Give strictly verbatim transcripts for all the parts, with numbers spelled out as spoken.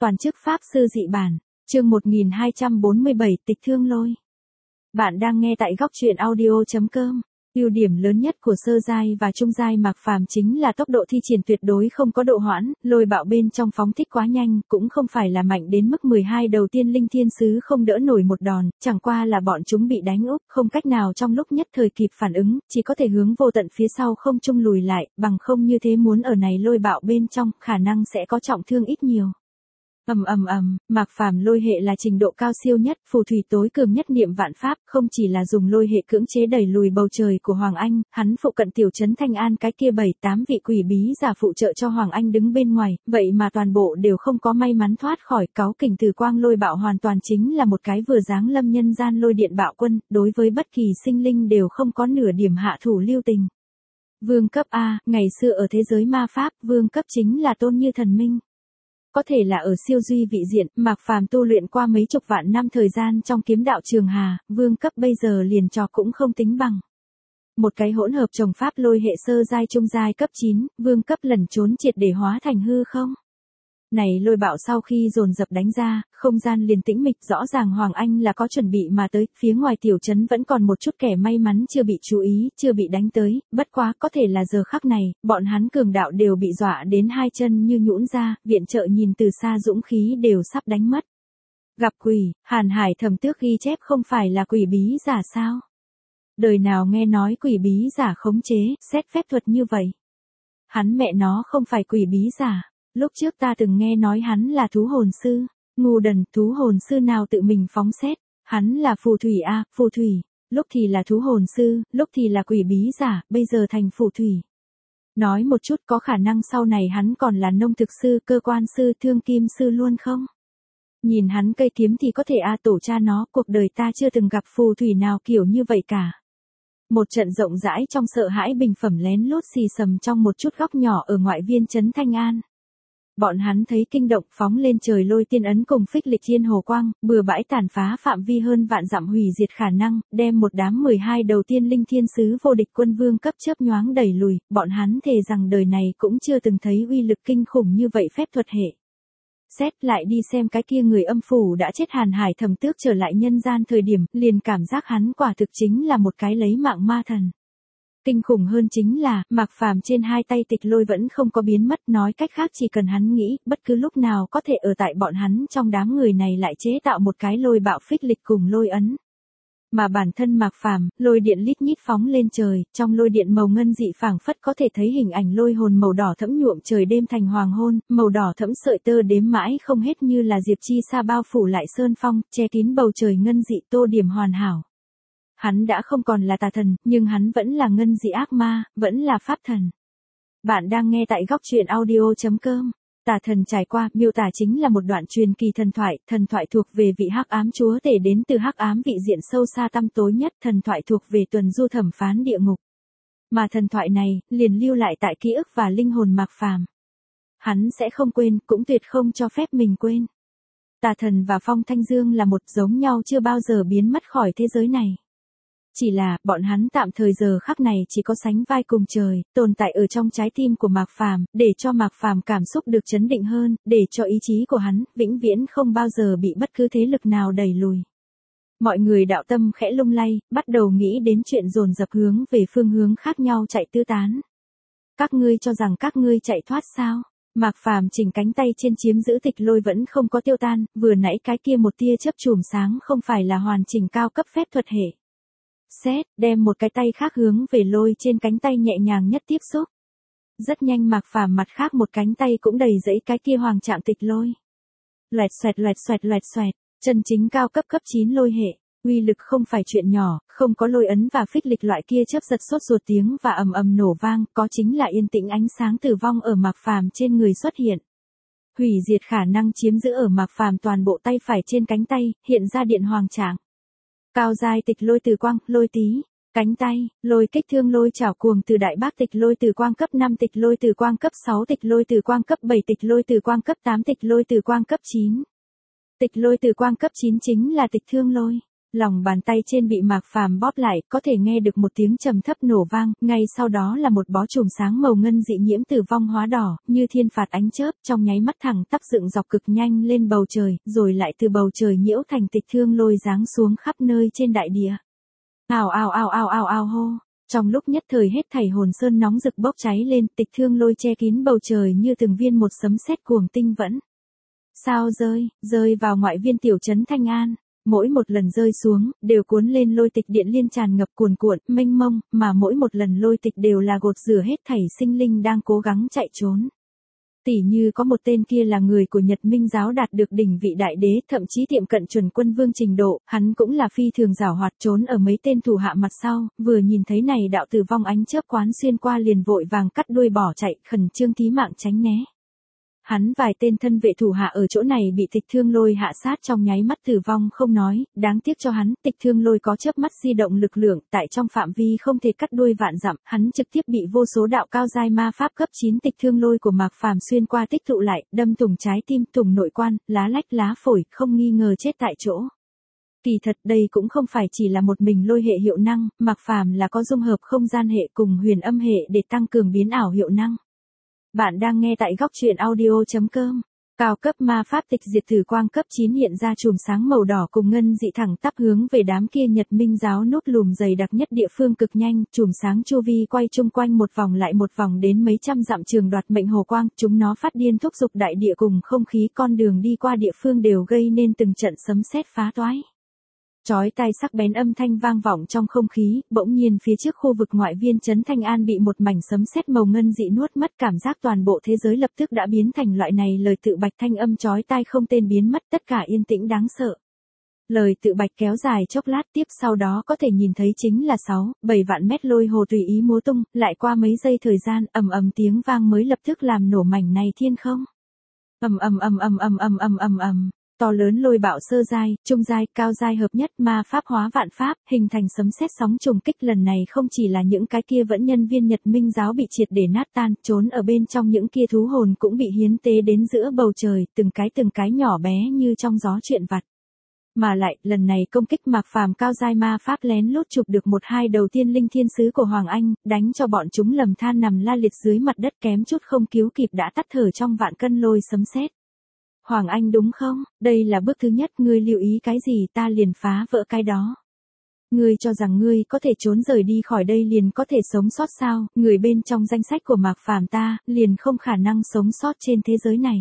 Toàn chức Pháp Sư Dị Bản, chương một nghìn hai trăm bốn mươi bảy Tịch Thương Lôi. Bạn đang nghe tại góc truyện audio chấm com. Ưu điểm lớn nhất của sơ giai và trung giai Mạc Phàm chính là tốc độ thi triển tuyệt đối không có độ hoãn, lôi bạo bên trong phóng thích quá nhanh, cũng không phải là mạnh đến mức mười hai đầu tiên linh thiên sứ không đỡ nổi một đòn, chẳng qua là bọn chúng bị đánh úp, không cách nào trong lúc nhất thời kịp phản ứng, chỉ có thể hướng vô tận phía sau không trung lùi lại, bằng không như thế muốn ở này lôi bạo bên trong, khả năng sẽ có trọng thương ít nhiều. Ầm ầm ầm, Mạc Phàm lôi hệ là trình độ cao siêu nhất, phù thủy tối cường nhất niệm vạn pháp, không chỉ là dùng lôi hệ cưỡng chế đẩy lùi bầu trời của Hoàng Anh, hắn phụ cận tiểu trấn Thanh An cái kia bảy tám vị quỷ bí giả phụ trợ cho Hoàng Anh đứng bên ngoài, vậy mà toàn bộ đều không có may mắn thoát khỏi. Cáu kình từ quang lôi bạo hoàn toàn chính là một cái vừa giáng lâm nhân gian lôi điện bạo quân, đối với bất kỳ sinh linh đều không có nửa điểm hạ thủ lưu tình. Vương cấp A, ngày xưa ở thế giới ma pháp, vương cấp chính là tôn như thần minh. Có thể là ở siêu duy vị diện, Mạc Phàm tu luyện qua mấy chục vạn năm thời gian trong kiếm đạo trường hà, vương cấp bây giờ liền trò cũng không tính bằng. Một cái hỗn hợp trồng pháp lôi hệ sơ giai trung giai cấp chín, vương cấp lẩn trốn triệt để hóa thành hư không. Này lôi bạo sau khi dồn dập đánh ra, không gian liền tĩnh mịch, rõ ràng Hoàng Anh là có chuẩn bị mà tới, phía ngoài tiểu trấn vẫn còn một chút kẻ may mắn chưa bị chú ý, chưa bị đánh tới, bất quá có thể là giờ khắc này, bọn hắn cường đạo đều bị dọa đến hai chân như nhũn ra, viện trợ nhìn từ xa dũng khí đều sắp đánh mất. Gặp quỷ, Hàn Hải Thẩm Tước ghi chép không phải là quỷ bí giả sao? Đời nào nghe nói quỷ bí giả khống chế, xét phép thuật như vậy? Hắn mẹ nó không phải quỷ bí giả. Lúc trước ta từng nghe nói hắn là thú hồn sư, ngu đần, thú hồn sư nào tự mình phóng xét, hắn là phù thủy a, phù thủy, lúc thì là thú hồn sư, lúc thì là quỷ bí giả, bây giờ thành phù thủy. Nói một chút có khả năng sau này hắn còn là nông thực sư, cơ quan sư, thương kim sư luôn không? Nhìn hắn cây kiếm thì có thể a, tổ cha nó, cuộc đời ta chưa từng gặp phù thủy nào kiểu như vậy cả. Một trận rộng rãi trong sợ hãi bình phẩm lén lút xì sầm trong một chút góc nhỏ ở ngoại viên trấn Thanh An. Bọn hắn thấy kinh động phóng lên trời lôi tiên ấn cùng phích lịch thiên hồ quang, bừa bãi tàn phá phạm vi hơn vạn dặm hủy diệt khả năng, đem một đám mười hai đầu tiên linh thiên sứ vô địch quân vương cấp chớp nhoáng đẩy lùi, bọn hắn thề rằng đời này cũng chưa từng thấy uy lực kinh khủng như vậy phép thuật hệ. Xét lại đi xem cái kia người âm phủ đã chết Hàn Hải Thẩm Tước trở lại nhân gian thời điểm, liền cảm giác hắn quả thực chính là một cái lấy mạng ma thần. Kinh khủng hơn chính là, Mạc Phàm trên hai tay tịch lôi vẫn không có biến mất, nói cách khác chỉ cần hắn nghĩ, bất cứ lúc nào có thể ở tại bọn hắn trong đám người này lại chế tạo một cái lôi bạo phích lịch cùng lôi ấn. Mà bản thân Mạc Phàm, lôi điện lít nhít phóng lên trời, trong lôi điện màu ngân dị phảng phất có thể thấy hình ảnh lôi hồn màu đỏ thẫm nhuộm trời đêm thành hoàng hôn, màu đỏ thẫm sợi tơ đếm mãi không hết như là diệp chi sa bao phủ lại sơn phong, che kín bầu trời ngân dị tô điểm hoàn hảo. Hắn đã không còn là tà thần, nhưng hắn vẫn là ngân dị ác ma, vẫn là pháp thần. Bạn đang nghe tại góc truyện audio chấm com. Tà thần trải qua, miêu tả chính là một đoạn truyền kỳ thần thoại, thần thoại thuộc về vị hắc ám chúa tể đến từ hắc ám vị diện sâu xa tăm tối nhất, thần thoại thuộc về tuần du thẩm phán địa ngục. Mà thần thoại này, liền lưu lại tại ký ức và linh hồn Mạc Phàm. Hắn sẽ không quên, cũng tuyệt không cho phép mình quên. Tà thần và Phong Thanh Dương là một giống nhau chưa bao giờ biến mất khỏi thế giới này. Chỉ là, bọn hắn tạm thời giờ khắc này chỉ có sánh vai cùng trời, tồn tại ở trong trái tim của Mạc Phàm, để cho Mạc Phàm cảm xúc được chấn định hơn, để cho ý chí của hắn, vĩnh viễn không bao giờ bị bất cứ thế lực nào đẩy lùi. Mọi người đạo tâm khẽ lung lay, bắt đầu nghĩ đến chuyện dồn dập hướng về phương hướng khác nhau chạy tứ tán. Các ngươi cho rằng các ngươi chạy thoát sao? Mạc Phàm chỉnh cánh tay trên chiếm giữ tịch lôi vẫn không có tiêu tan, vừa nãy cái kia một tia chớp chùm sáng không phải là hoàn chỉnh cao cấp phép thuật hệ. Xét, đem một cái tay khác hướng về lôi trên cánh tay nhẹ nhàng nhất tiếp xúc. Rất nhanh Mạc Phàm mặt khác một cánh tay cũng đầy dẫy cái kia hoàng trạng tịch lôi. Loẹt xoẹt loẹt xoẹt loẹt xoẹt, chân chính cao cấp cấp chín lôi hệ, uy lực không phải chuyện nhỏ, không có lôi ấn và phích lịch loại kia chớp giật sốt ruột tiếng và ầm ầm nổ vang, có chính là yên tĩnh ánh sáng tử vong ở Mạc Phàm trên người xuất hiện. Hủy diệt khả năng chiếm giữ ở Mạc Phàm toàn bộ tay phải trên cánh tay, hiện ra điện hoàng trạng. Cao giai tịch lôi từ quang, lôi tí, cánh tay, lôi kích thương lôi chảo cuồng từ đại bác tịch lôi từ quang cấp năm tịch lôi từ quang cấp sáu tịch lôi từ quang cấp bảy tịch lôi từ quang cấp tám tịch lôi từ quang cấp chín. Tịch lôi từ quang cấp chín chính là tịch thương lôi. Lòng bàn tay trên bị Mạc Phàm bóp lại, có thể nghe được một tiếng trầm thấp nổ vang, ngay sau đó là một bó chùm sáng màu ngân dị nhiễm tử vong hóa đỏ, như thiên phạt ánh chớp, trong nháy mắt thẳng tắp dựng dọc cực nhanh lên bầu trời, rồi lại từ bầu trời nhiễu thành tịch thương lôi giáng xuống khắp nơi trên đại địa. Ào ào ào ào ào ào hô. Trong lúc nhất thời hết thảy hồn sơn nóng rực bốc cháy lên, tịch thương lôi che kín bầu trời như từng viên một sấm sét cuồng tinh vẫn. Sao rơi, rơi vào ngoại viên tiểu trấn Thanh An. Mỗi một lần rơi xuống, đều cuốn lên lôi tịch điện liên tràn ngập cuồn cuộn, mênh mông, mà mỗi một lần lôi tịch đều là gột rửa hết thảy sinh linh đang cố gắng chạy trốn. Tỉ như có một tên kia là người của Nhật Minh giáo đạt được đỉnh vị đại đế, thậm chí tiệm cận chuẩn quân vương trình độ, hắn cũng là phi thường giảo hoạt trốn ở mấy tên thủ hạ mặt sau, vừa nhìn thấy này đạo tử vong ánh chớp quán xuyên qua liền vội vàng cắt đuôi bỏ chạy, khẩn trương thí mạng tránh né. Hắn vài tên thân vệ thủ hạ ở chỗ này bị tịch thương lôi hạ sát trong nháy mắt tử vong không nói, đáng tiếc cho hắn, tịch thương lôi có chớp mắt di động lực lượng, tại trong phạm vi không thể cắt đuôi vạn dặm, hắn trực tiếp bị vô số đạo cao giai ma pháp cấp chín tịch thương lôi của Mạc Phàm xuyên qua tích tụ lại, đâm thủng trái tim, thủng nội quan, lá lách lá phổi, không nghi ngờ chết tại chỗ. Kỳ thật đây cũng không phải chỉ là một mình lôi hệ hiệu năng, Mạc Phàm là có dung hợp không gian hệ cùng huyền âm hệ để tăng cường biến ảo hiệu năng. Bạn đang nghe tại góc truyện audio.com. Cao cấp ma pháp tịch diệt tử quang cấp chín hiện ra chùm sáng màu đỏ cùng ngân dị thẳng tắp hướng về đám kia Nhật Minh giáo nút lùm dày đặc nhất địa phương cực nhanh, chùm sáng chu vi quay chung quanh một vòng lại một vòng đến mấy trăm dặm trường đoạt mệnh hồ quang, chúng nó phát điên thúc giục đại địa cùng không khí, con đường đi qua địa phương đều gây nên từng trận sấm sét phá toái. Chói tai sắc bén âm thanh vang vọng trong không khí, bỗng nhiên phía trước khu vực ngoại viên trấn Thanh An bị một mảnh sấm sét màu ngân dị nuốt mất, cảm giác toàn bộ thế giới lập tức đã biến thành loại này lời tự bạch thanh âm chói tai không tên biến mất, tất cả yên tĩnh đáng sợ. Lời tự bạch kéo dài chốc lát, tiếp sau đó có thể nhìn thấy chính là sáu, bảy vạn mét lôi hồ tùy ý múa tung, lại qua mấy giây thời gian, ầm ầm tiếng vang mới lập tức làm nổ mảnh này thiên không. Ầm ầm ầm ầm ầm ầm ầm ầm ầm. To lớn lôi bạo sơ giai, trung giai, cao giai hợp nhất, ma pháp hóa vạn pháp, hình thành sấm sét sóng trùng kích, lần này không chỉ là những cái kia vẫn nhân viên Nhật Minh giáo bị triệt để nát tan, trốn ở bên trong những kia thú hồn cũng bị hiến tế đến giữa bầu trời, từng cái từng cái nhỏ bé như trong gió chuyện vặt. Mà lại, lần này công kích Mạc Phàm cao giai ma pháp lén lút chụp được một hai đầu tiên linh thiên sứ của Hoàng Anh, đánh cho bọn chúng lầm than nằm la liệt dưới mặt đất, kém chút không cứu kịp đã tắt thở trong vạn cân lôi sấm sét. Hoàng Anh đúng không? Đây là bước thứ nhất, ngươi lưu ý cái gì ta liền phá vỡ cái đó. Ngươi cho rằng ngươi có thể trốn rời đi khỏi đây liền có thể sống sót sao? Người bên trong danh sách của Mạc Phàm ta, liền không khả năng sống sót trên thế giới này.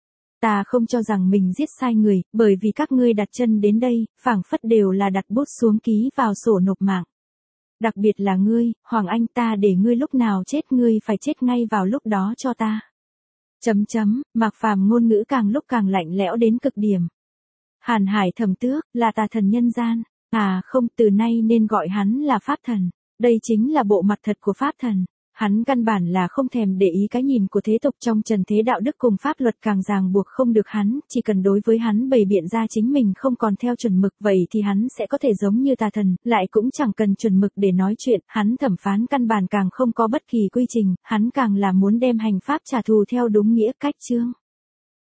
Ta không cho rằng mình giết sai người, bởi vì các ngươi đặt chân đến đây, phảng phất đều là đặt bút xuống ký vào sổ nộp mạng. Đặc biệt là ngươi, Hoàng Anh, ta để ngươi lúc nào chết ngươi phải chết ngay vào lúc đó cho ta. Chấm chấm, Mạc Phàm ngôn ngữ càng lúc càng lạnh lẽo đến cực điểm. Hàn Hải Thẩm Tước, là tà thần nhân gian, à không, từ nay nên gọi hắn là Pháp Thần, đây chính là bộ mặt thật của Pháp Thần. Hắn căn bản là không thèm để ý cái nhìn của thế tục trong trần thế, đạo đức cùng pháp luật càng ràng buộc không được hắn, chỉ cần đối với hắn bày biện ra chính mình không còn theo chuẩn mực, vậy thì hắn sẽ có thể giống như tà thần, lại cũng chẳng cần chuẩn mực để nói chuyện, hắn thẩm phán căn bản càng không có bất kỳ quy trình, hắn càng là muốn đem hành pháp trả thù theo đúng nghĩa cách chương.